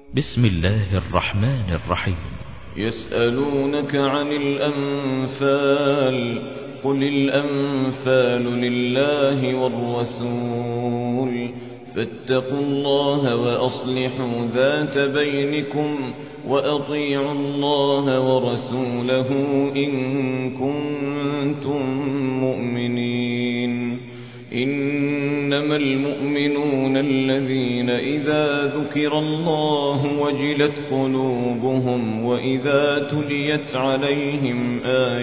بسم الله الرحمن الرحيم. يسألونك عن الأنفال، قل الأنفال لله والرسول، فاتقوا الله وأصلحوا ذات بينكم، وأطيعوا الله ورسوله إن كنتم مؤمنين. إنما المؤمنون الذين إذا ذكر الله وجلت قلوبهم وإذا تليت عليهم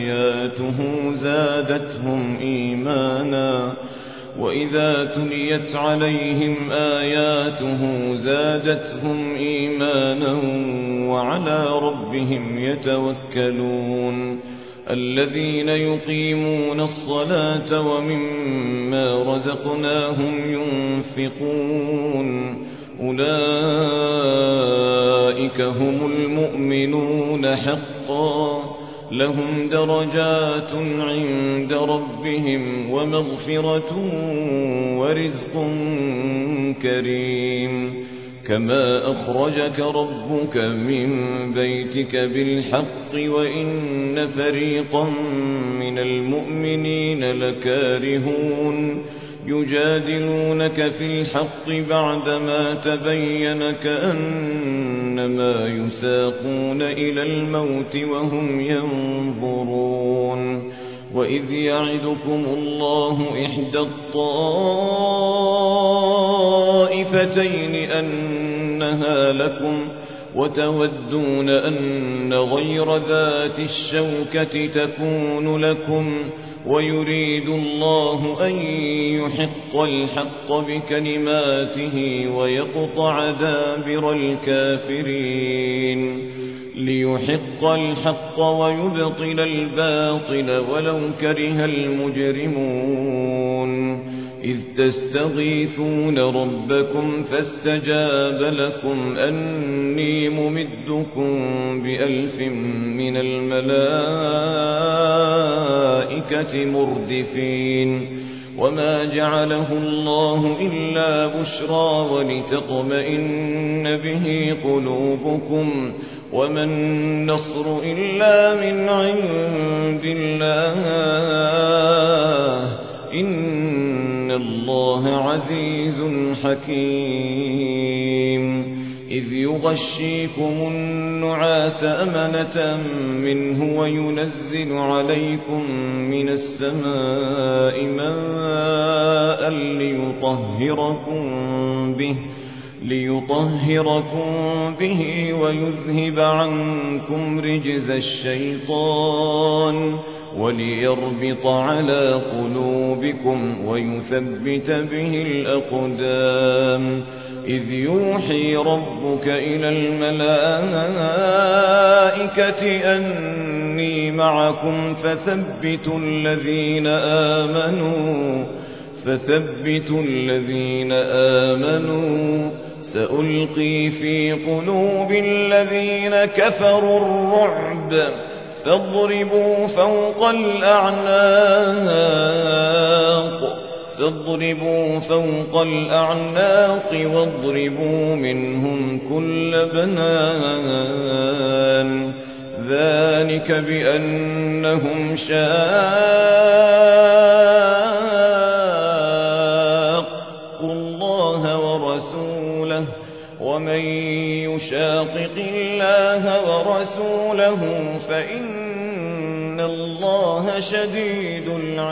آياته زادتهم إيمانا وعلى ربهم يتوكلون. الذين يقيمون الصلاة ومما رزقناهم ينفقون، أولئك هم المؤمنون حقا، لهم درجات عند ربهم ومغفرة ورزق كريم. كما أخرجك ربك من بيتك بالحق وإن فريقا من المؤمنين لكارهون، يجادلونك في الحق بعدما تبين كأنما يساقون إلى الموت وهم ينظرون. وإذ يعدكم الله إحدى الطائفتين أنها لكم، وتودون أن غير ذات الشوكة تكون لكم، ويريد الله أن يحق الحق بكلماته ويقطع دابر الكافرين، ليحق الحق ويبطل الباطل ولو كره المجرمون. إذ تستغيثون ربكم فاستجاب لكم أني ممدكم ب1000 من الملائكة مردفين. وما جعله الله إلا بشرى ولتطمئن به قلوبكم، وما النصر إلا من عند الله، إن الله عزيز حكيم. إذ يغشيكم النعاس أمنة منه وينزل عليكم من السماء ماء ليطهركم به ويذهب عنكم رجز الشيطان، وليربط على قلوبكم ويثبت به الأقدام. إذ يوحي ربك إلى الملائكة أني معكم فثبتوا الذين آمنوا، سألقي في قلوب الذين كفروا الرعب، فاضربوا فوق الأعناق واضربوا منهم كل بنان. ذلك بأنهم شاقوا الله ورسوله، ومن يشاقق الله ورسوله فإن الله شديد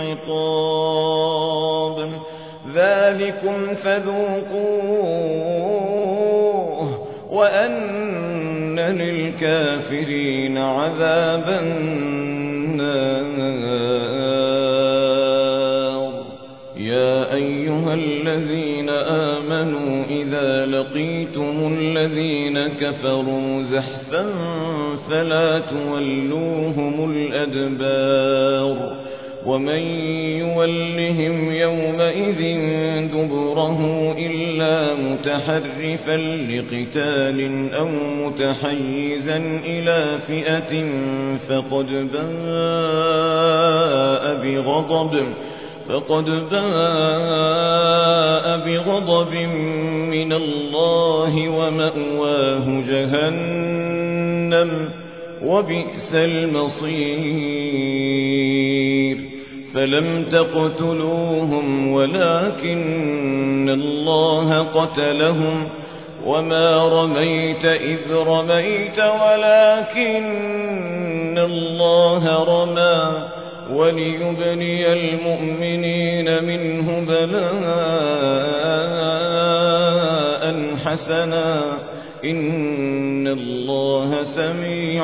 العقاب. ذلكم فذوقوه وأن للكافرين عذاب النار. يا أيها الذين آمنوا إذا لقيتم الذين كفروا زحفا فلا تولوهم الأدبار، ومن يولهم يومئذ دبره إلا متحرفا لقتال أو متحيزا إلى فئة فقد باء بغضب من الله ومأواه جهنم وبئس المصير فلم تقتلوهم ولكن الله قتلهم وما رميت إذ رميت ولكن الله رمى وليبني المؤمنين منه بلاء حسنا إن الله سميع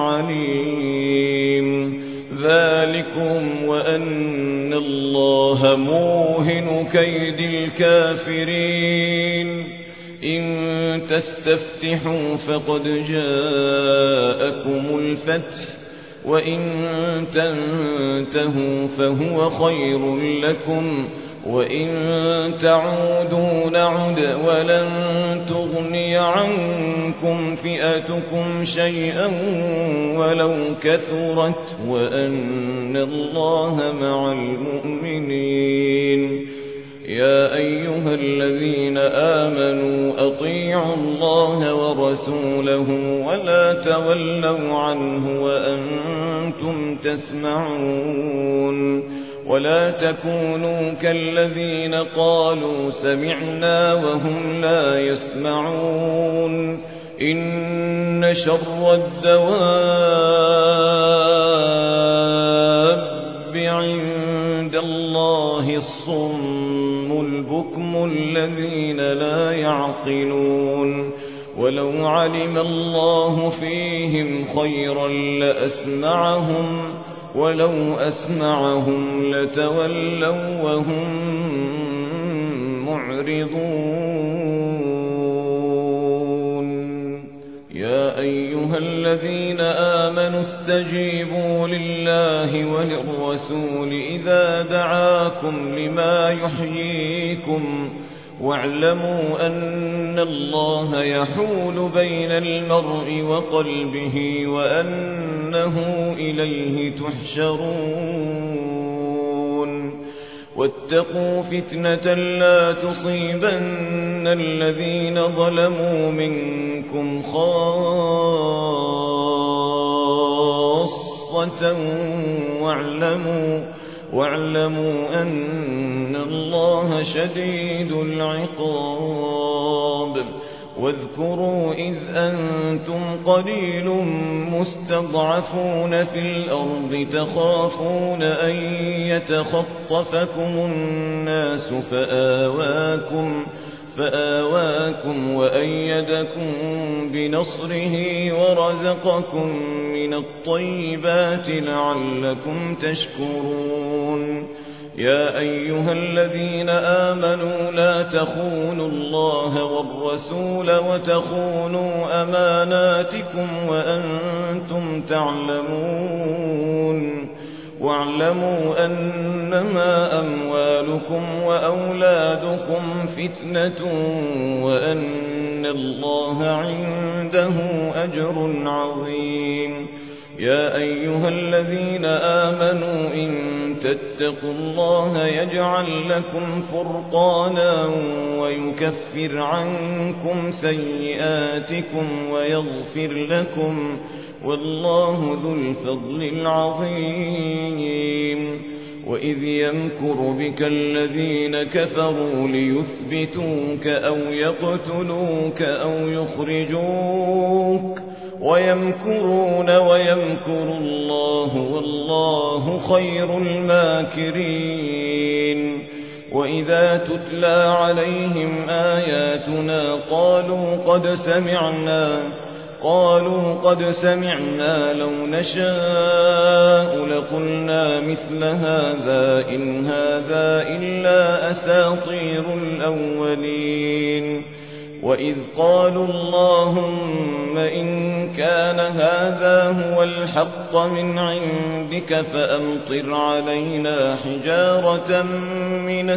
عليم ذلكم وأن الله موهن كيد الكافرين إن تستفتحوا فقد جاءكم الفتح وإن تنتهوا فهو خير لكم وإن تعودوا نعد ولن تغني عنكم فئتكم شيئا ولو كثرت وأن الله مع المؤمنين يا أيها الذين آمنوا أطيعوا الله ورسوله ولا تولوا عنه وأنتم تسمعون ولا تكونوا كالذين قالوا سمعنا وهم لا يسمعون إن شر الدواب عند الله الصم البكم الذين لا يعقلون ولو علم الله فيهم خيرا لأسمعهم ولو أسمعهم لتولوا وهم معرضون يا أيها الذين آمنوا استجيبوا لله وللرسول إذا دعاكم لما يحييكم واعلموا أن الله يحول بين المرء وقلبه وأنه إليه تحشرون واتقوا فتنة لا تصيبن الذين ظلموا منكم خاصة واعلموا أن الله شديد العقاب واذكروا إذ أنتم قليل مستضعفون في الأرض تخافون أن يتخطفكم الناس فآواكم وأيدكم بنصره ورزقكم من الطيبات لعلكم تشكرون يا أيها الذين آمنوا لا تخونوا الله والرسول وتخونوا أماناتكم وأنتم تعلمون واعلموا أنما أموالكم وأولادكم فتنة وأن الله عنده أجر عظيم يا أيها الذين آمنوا إن تتقوا الله يجعل لكم فرقانا ويكفر عنكم سيئاتكم ويغفر لكم والله ذو الفضل العظيم وإذ يمكر بك الذين كفروا ليثبتوك أو يقتلوك أو يخرجوك ويمكرون ويمكر الله والله خير الماكرين وإذا تتلى عليهم آياتنا قالوا قد سمعنا لو نشاء لقلنا مثل هذا إن هذا إلا أساطير الأولين وإذ قالوا اللهم إن كان هذا هو الحق من عندك فأمطر علينا حجارة من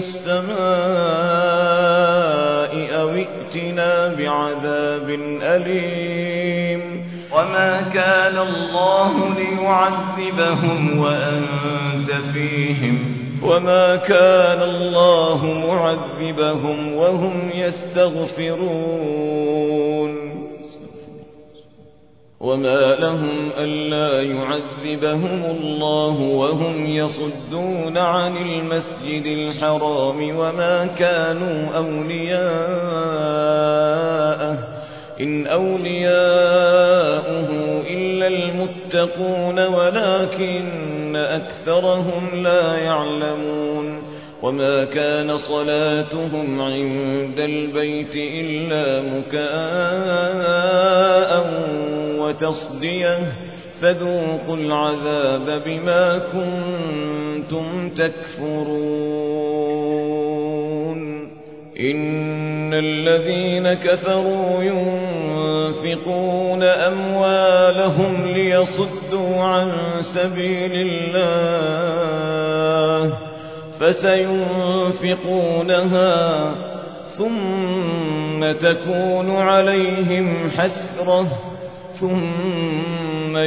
السماء أو ائتنا بعذاب أليم وما كان الله ليعذبهم وأنت فيهم وما كان الله معذبهم وهم يستغفرون وما لهم ألا يعذبهم الله وهم يصدون عن المسجد الحرام وما كانوا أولياءه إن أولياؤه إلا المتقون ولكن أكثرهم لا يعلمون وما كان صلاتهم عند البيت إلا مكاء وتصدية فذوقوا العذاب بما كنتم تكفرون إن الذين كفروا ينفقون أموالهم ليصدوا عن سبيل الله فسينفقونها ثم تكون عليهم حسرة ثم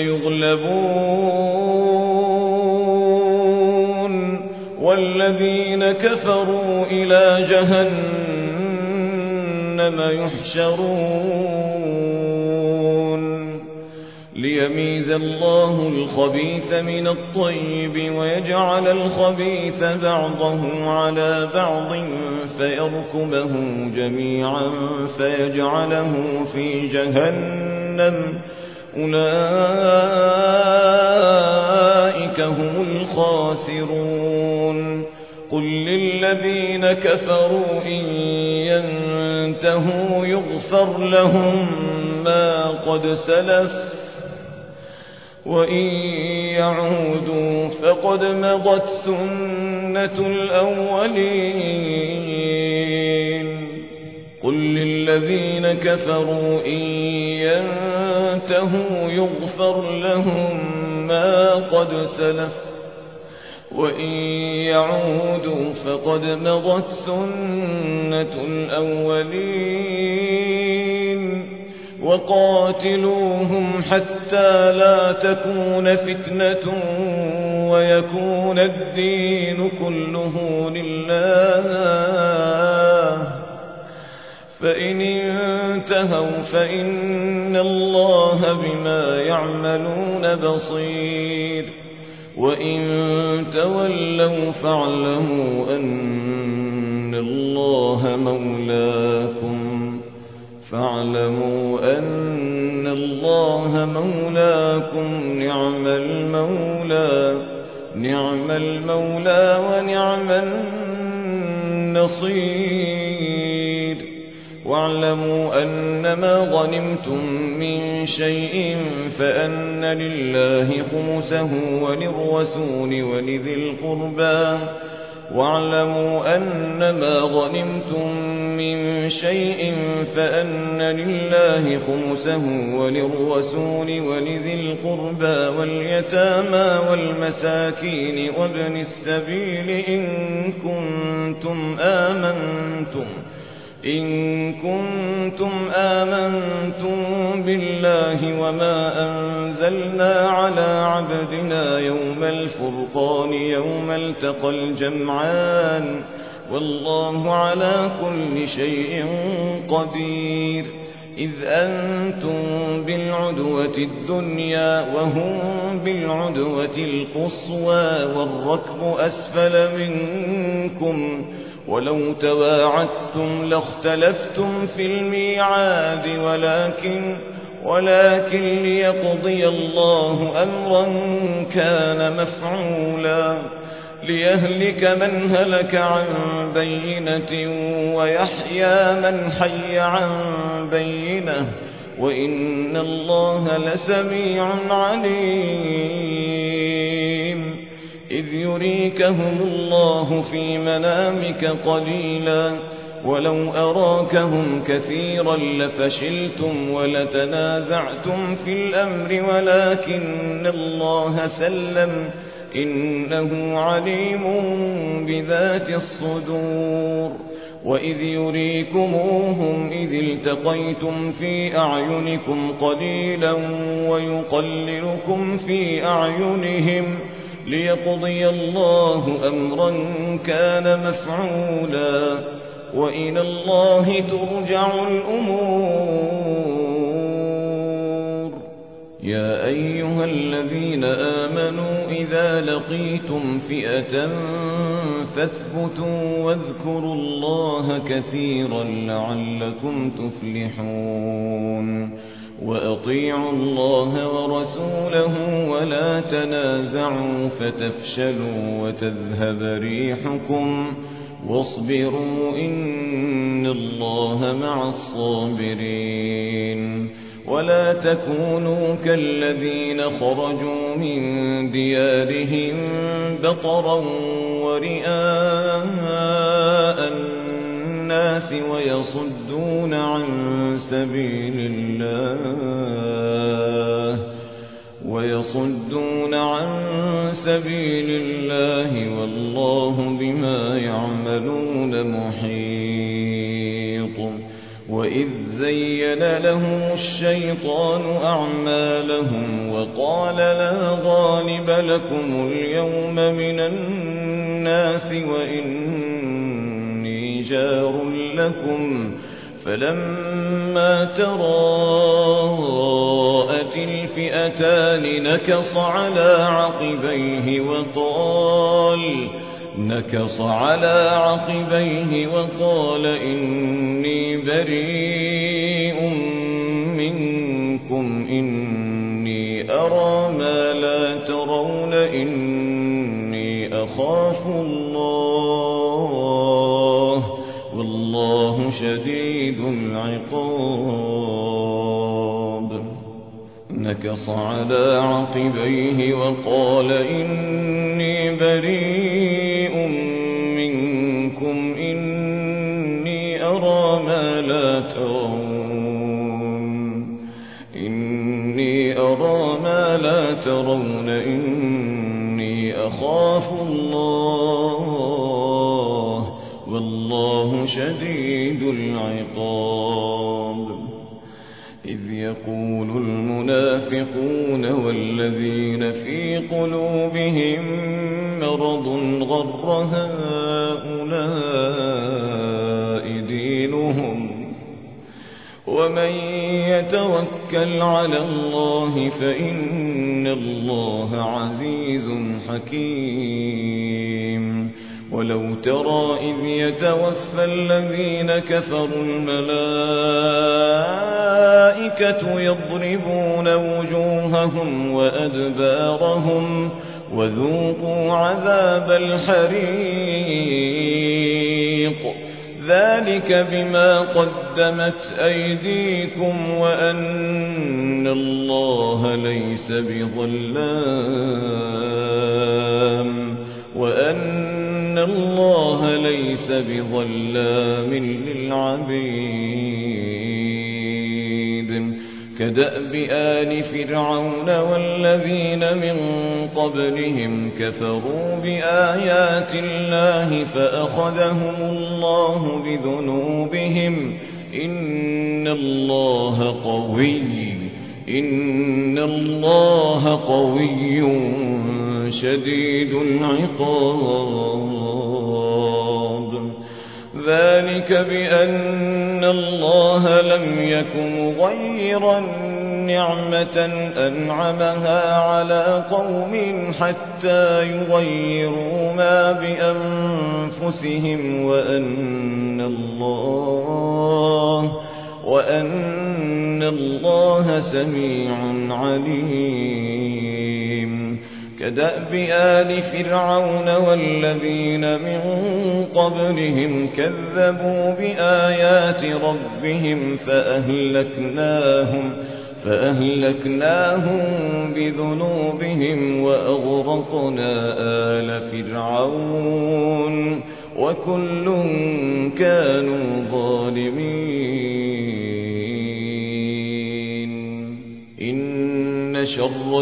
يغلبون والذين كفروا إلى جهنم يحشرون ليميز الله الخبيث من الطيب ويجعل الخبيث بعضه على بعض فيركمه جميعا فيجعله في جهنم أولئك هم الخاسرون قل للذين كفروا إن ينتهوا يغفر لهم ما قد سلف وإن يعودوا فقد مضت سنة الأولين قل للذين كفروا إن ينتهوا يغفر لهم ما قد سلف وإن يعودوا فقد مضت سنة الأولين وقاتلوهم حتى لا تكون فتنة ويكون الدين كله لله فإن انتهوا فإن الله بما يعملون بصير وإن تولوا فاعلموا أن الله مولاكم نعم المولى ونعم النصير واعلموا أنما غنمتم من شيء فأن لله خمسه وللرسول ولذي القربى واعلموا أنما غنمتم من شيء فأن لله خمسه وللرسول ولذي القربى واليتامى والمساكين وابن السبيل إن كنتم آمنتم بالله وما أنزلنا على عبدنا يوم الفرقان يوم التقى الجمعان والله على كل شيء قدير إذ أنتم بالعدوة الدنيا وهم بالعدوة القصوى والركب أسفل منكم ولو تواعدتم لاختلفتم في الميعاد ولكن ليقضي الله أمرا كان مفعولا ليهلك من هلك عن بينة ويحيى من حي عن بينة وإن الله لسميع عليم إذ يريكهم الله في منامك قليلا ولو أراكهم كثيرا لفشلتم ولتنازعتم في الأمر ولكن الله سلم إنه عليم بذات الصدور وإذ يريكموهم إذ التقيتم في أعينكم قليلا ويقللكم في أعينهم ليقضي الله أمرا كان مفعولا وإلى الله ترجع الأمور. يا أيها الذين آمنوا إذا لقيتم فئة فاثبتوا واذكروا الله كثيرا لعلكم تفلحون. وأطيعوا الله ورسوله ولا تنازعوا فتفشلوا وتذهب ريحكم واصبروا إن الله مع الصابرين. ولا تكونوا كالذين خرجوا من ديارهم بطرا ورئاء الناس ويصدون عن سبيل الله والله بما يعملون محيط. وإذ زين لهم الشيطان أعمالهم وقال لا غالب لكم اليوم من الناس وإني جار لكم فلما تراءت الفئتان نكص على عقبيه وقال إني بريء منكم إني أرى ما لا ترون إني أخاف الله والله شديد العقاب. نكص على عقبيه وقال إني بريء منكم إني أرى ما لا ترون إني أخاف الله والله شديد العقاب. إذ يقول المنافقون والذين في قلوبهم مرض غر هؤلاء دينهم ومن يتوكل على الله فإن الله عزيز حكيم. ولو ترى إذ يتوفى الذين كفروا الملائكة يضربون وجوههم وأدبارهم وذوقوا عذاب الحريق ذلك بما قدمت أيديكم وأن الله ليس بظلام للعبيد. كدأب آل فرعون والذين من قبلهم كفروا بآيات الله فأخذهم الله بذنوبهم إن الله قوي شديد العقاب. ذلك بأن الله لم يك مغيرا نعمة أنعمها على قوم حتى يغيروا ما بأنفسهم وأن الله سميع عليم. كدأب آل فرعون والذين من قبلهم كذبوا بآيات ربهم فأهلكناهم بذنوبهم وأغرقنا آل فرعون وكل كانوا ظالمين. إن شر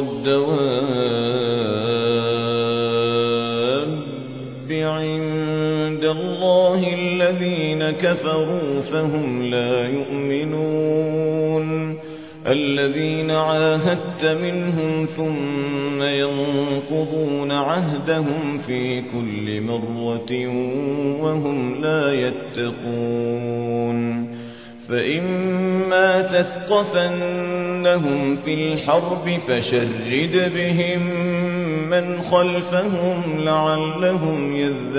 الدواب عند الله الذين كفروا فهم لا يؤمنون. الذين عاهدت منهم ثم ينقضون عهدهم في كل مرة وهم لا يتقون فإما تثقفنهم في الحرب فشرد بهم من خلفهم لعلهم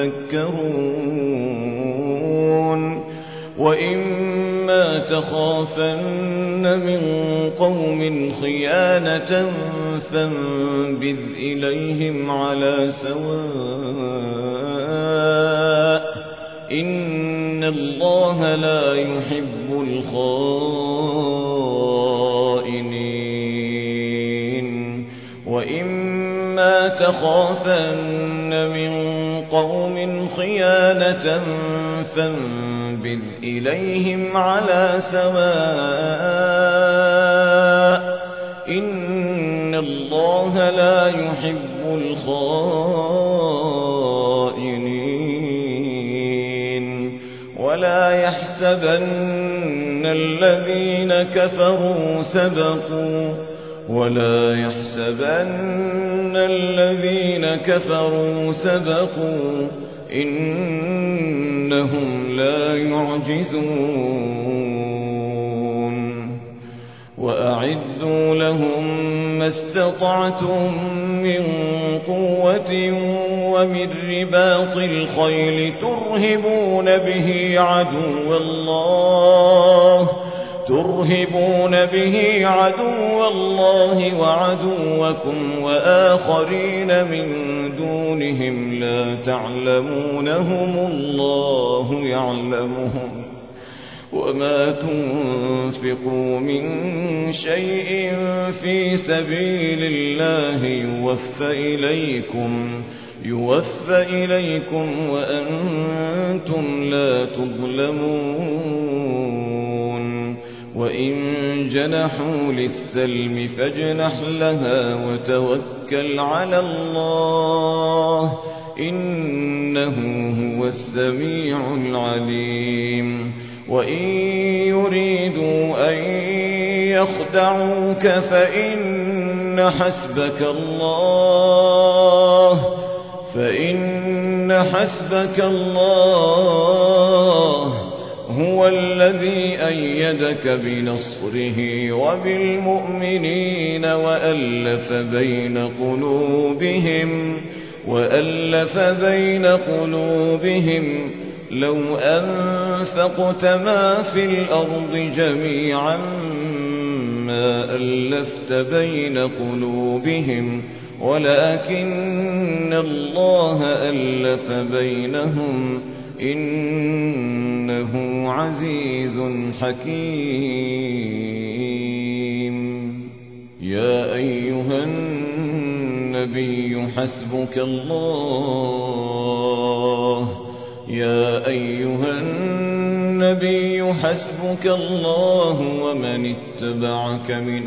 يذكرون وإما تخافن من قوم خيانة فانبذ إليهم على سواء إن الله لا يحب الخائنين وإما تخافن من قوم خيانة فانبذ إليهم على سواء إن الله لا يحب الخائنين ولا يحسبن الذين كفروا سبقوا إنهم لا يعجزون وأعدوا لهم ما استطعتم من قوة ومن رباط الخيل ترهبون به عدو الله وعدوكم وآخرين من دونهم لا تعلمونهم الله يعلمهم وما تنفقوا من شيء في سبيل الله يوفى إليكم وأنتم لا تظلمون وإن جنحوا للسلم فاجنح لها وتوكل على الله إنه هو السميع العليم وإن يريدوا أن يخدعوك فإن حسبك الله هو الذي أيدك بنصره وبالمؤمنين وألف بين قلوبهم لو أنفقت ما في الأرض جميعا ما ألفت بين قلوبهم ولكن الله ألف بينهم إنه عزيز حكيم يا أيها النبي حسبك الله ومن اتبعك من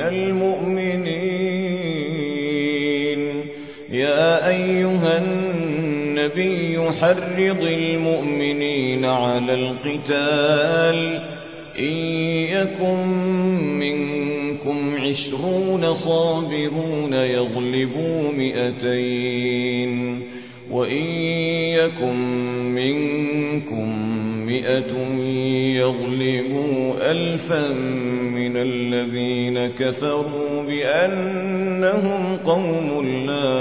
المؤمنين يا أيها النبي حرض المؤمنين على القتال إن يكن منكم 20 صابرون يغلبوا 200 وإن يكن منكم 100 يغلبوا 1000 من الذين كفروا بأنهم قوم لا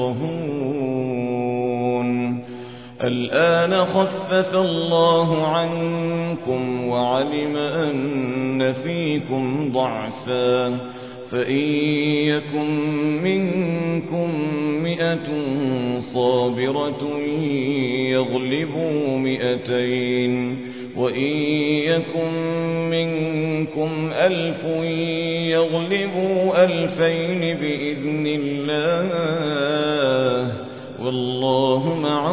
يفقهون الآن خفف الله عنكم وعلم أن فيكم ضعفا فإن يكن منكم 100 صابرة يغلبوا 200 وإن يكن منكم 1000 يغلبوا 2000 بإذن الله والله مع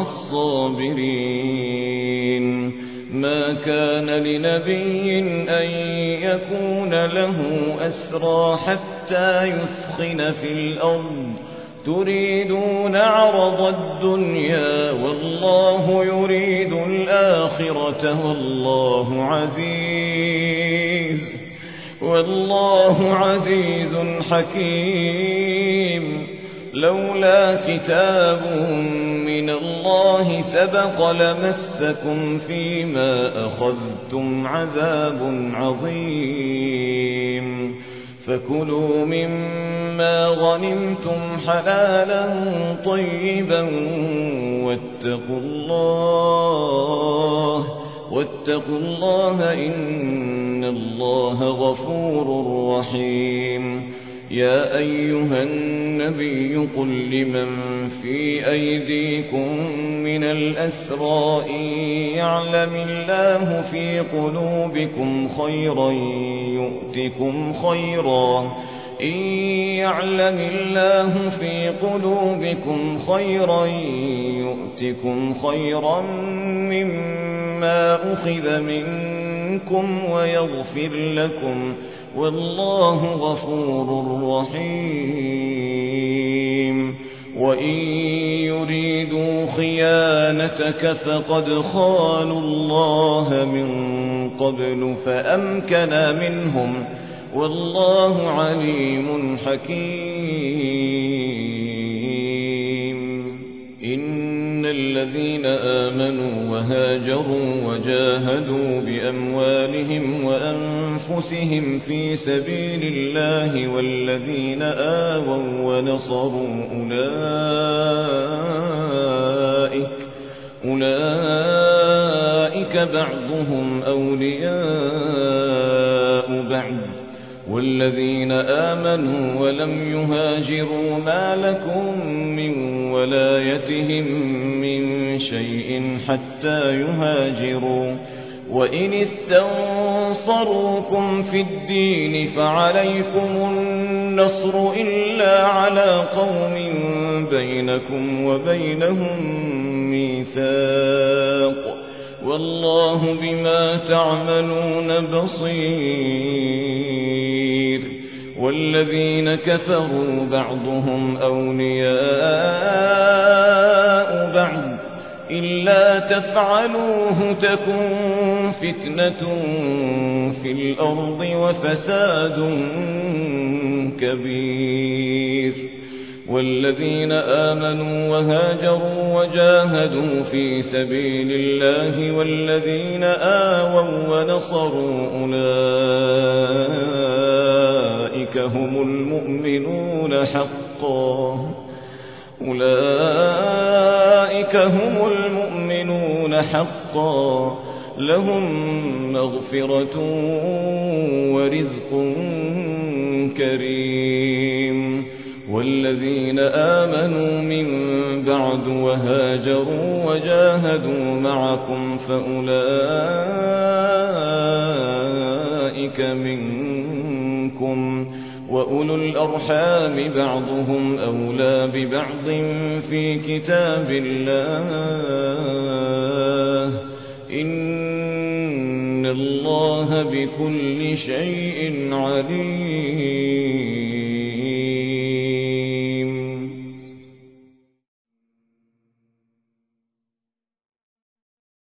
الصابرين ما كان لنبي أن يكون له أسرى حتى يثخن في الأرض تريدون عرض الدنيا والله يريد الآخرة والله عزيز حكيم. لولا كتاب من الله سبق لمسكم فيما أخذتم عذاب عظيم. فكلوا مما غنمتم حلالا طيبا واتقوا الله إن الله غفور رحيم. يا أيها النبي قل لمن في أيديكم من الأسرى إن يعلم الله في قلوبكم خيرا يؤتكم خيرا مما أخذ منكم ويغفر لكم والله غفور رحيم. وإن يريدوا خيانتك فقد خانوا الله من قبل فأمكن منهم والله عليم حكيم. إن الذين آمنوا وهاجروا وجاهدوا بأموالهم وأنفسهم في سبيل الله والذين آووا ونصروا أولئك بعضهم أولياء بعض والذين آمنوا ولم يهاجروا ما لكم من ولايتهم من شيء حتى يهاجروا. وإن استنصروكم في الدين فعليكم النصر إلا على قوم بينكم وبينهم ميثاق والله بما تعملون بصير. والذين كفروا بعضهم أولياء بعض إلا تفعلوه تكن فتنة في الأرض وفساد كبير. والذين آمنوا وهاجروا وجاهدوا في سبيل الله والذين آووا ونصروا أولئك هم المؤمنون حقا لهم مغفرة ورزق كريم. والذين آمنوا من بعد وهاجروا وجاهدوا معكم فأولئك منكم وأولو الأرحام بعضهم أولى ببعض في كتاب الله إن الله بكل شيء عليم.